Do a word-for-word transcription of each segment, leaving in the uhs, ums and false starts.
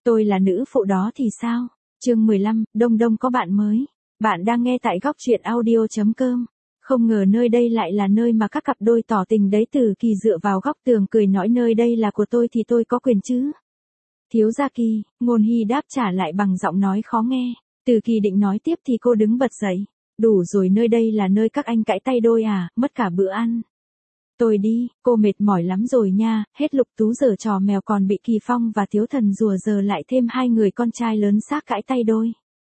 Tôi là nữ phụ đó thì sao? Chương mười lăm, Đông Đông có bạn mới. Bạn đang nghe tại góc truyện audio chấm com. Không ngờ nơi đây lại là nơi mà các cặp đôi tỏ tình đấy. Từ Kỳ dựa vào góc tường cười nói nơi đây là của tôi thì tôi có quyền chứ. Thiếu gia Kỳ, Ngôn Hy đáp trả lại bằng giọng nói khó nghe. Từ Kỳ định nói tiếp thì cô đứng bật dậy. Đủ rồi, nơi đây là nơi các anh cãi tay đôi à, mất cả bữa ăn. Tôi đi, cô mệt mỏi lắm rồi nha, hết Lục Tú giở trò mèo còn bị Kỳ Phong và Thiếu Thần rùa giờ lại thêm hai người con trai lớn xác cãi tay đôi.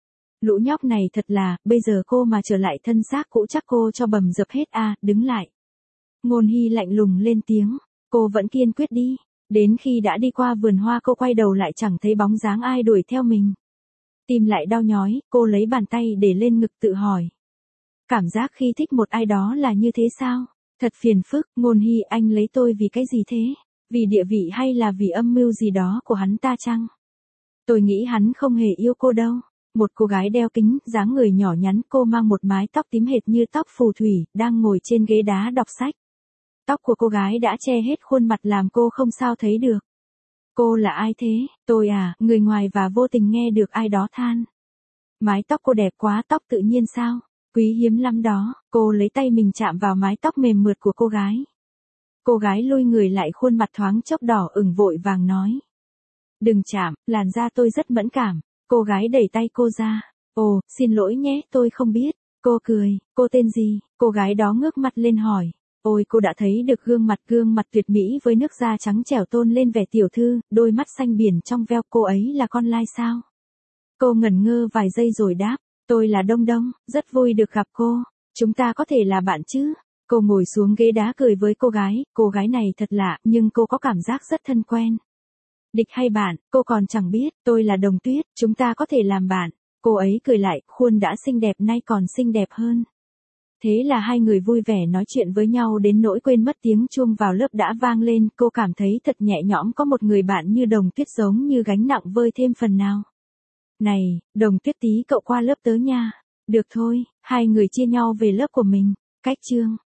Lũ nhóc này thật là, bây giờ cô mà trở lại thân xác cũ chắc cô cho bầm dập hết à, đứng lại. Ngôn Hy lạnh lùng lên tiếng, cô vẫn kiên quyết đi, đến khi đã đi qua vườn hoa cô quay đầu lại chẳng thấy bóng dáng ai đuổi theo mình. Tim lại đau nhói, cô lấy bàn tay để lên ngực tự hỏi. Cảm giác khi thích một ai đó là như thế sao? Thật phiền phức. Ngôn Hy, anh lấy tôi vì cái gì thế? Vì địa vị hay là vì âm mưu gì đó của hắn ta chăng? Tôi nghĩ hắn không hề yêu cô đâu. Một cô gái đeo kính, dáng người nhỏ nhắn, cô mang một mái tóc tím hệt như tóc phù thủy, đang ngồi trên ghế đá đọc sách. Tóc của cô gái đã che hết khuôn mặt làm cô không sao thấy được. Cô là ai thế? Tôi à, người ngoài và vô tình nghe được ai đó than. Mái tóc cô đẹp quá, tóc tự nhiên sao? Quý hiếm lắm đó. Cô lấy tay mình chạm vào mái tóc mềm mượt của cô gái. Cô gái lui người lại, khuôn mặt thoáng chốc đỏ ửng, vội vàng nói. Đừng chạm, làn da tôi rất mẫn cảm. Cô gái đẩy tay cô ra. Ồ, xin lỗi nhé, tôi không biết. Cô cười. Cô tên gì? Cô gái đó ngước mặt lên hỏi. Ôi, cô đã thấy được gương mặt gương mặt tuyệt mỹ với nước da trắng trẻo tôn lên vẻ tiểu thư, đôi mắt xanh biển trong veo. Cô ấy là con lai sao? Cô ngẩn ngơ vài giây rồi đáp. Tôi là Đông Đông, rất vui được gặp cô. Chúng ta có thể là bạn chứ? Cô ngồi xuống ghế đá cười với cô gái. Cô gái này thật lạ, nhưng cô có cảm giác rất thân quen. Địch hay bạn, cô còn chẳng biết. Tôi là Đồng Tuyết, chúng ta có thể làm bạn. Cô ấy cười lại, khuôn đã xinh đẹp nay còn xinh đẹp hơn. Thế là hai người vui vẻ nói chuyện với nhau đến nỗi quên mất tiếng chuông vào lớp đã vang lên. Cô cảm thấy thật nhẹ nhõm, có một người bạn như Đồng Tuyết giống như gánh nặng vơi thêm phần nào. Này, Đồng Tuyết tí, cậu qua lớp tớ nha. Được thôi, hai người chia nhau về lớp của mình. Cách chương